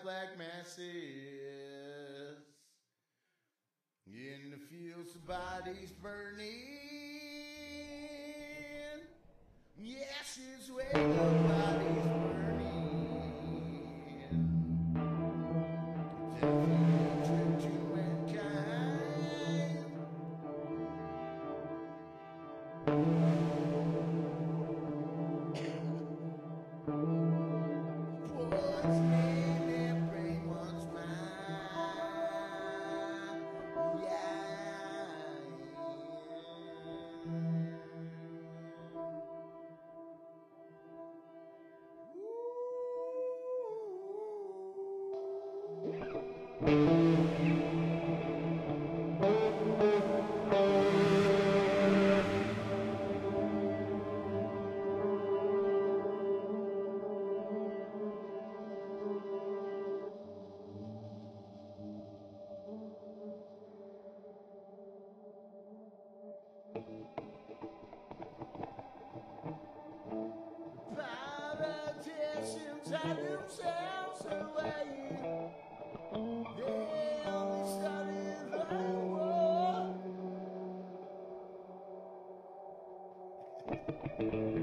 black masses. In the fields, the bodies burning. Yes, it's where the bodies burning. The future to mankind. What's in their brain, what's mine? Yeah. Politicians hide themselves away. They only started the war.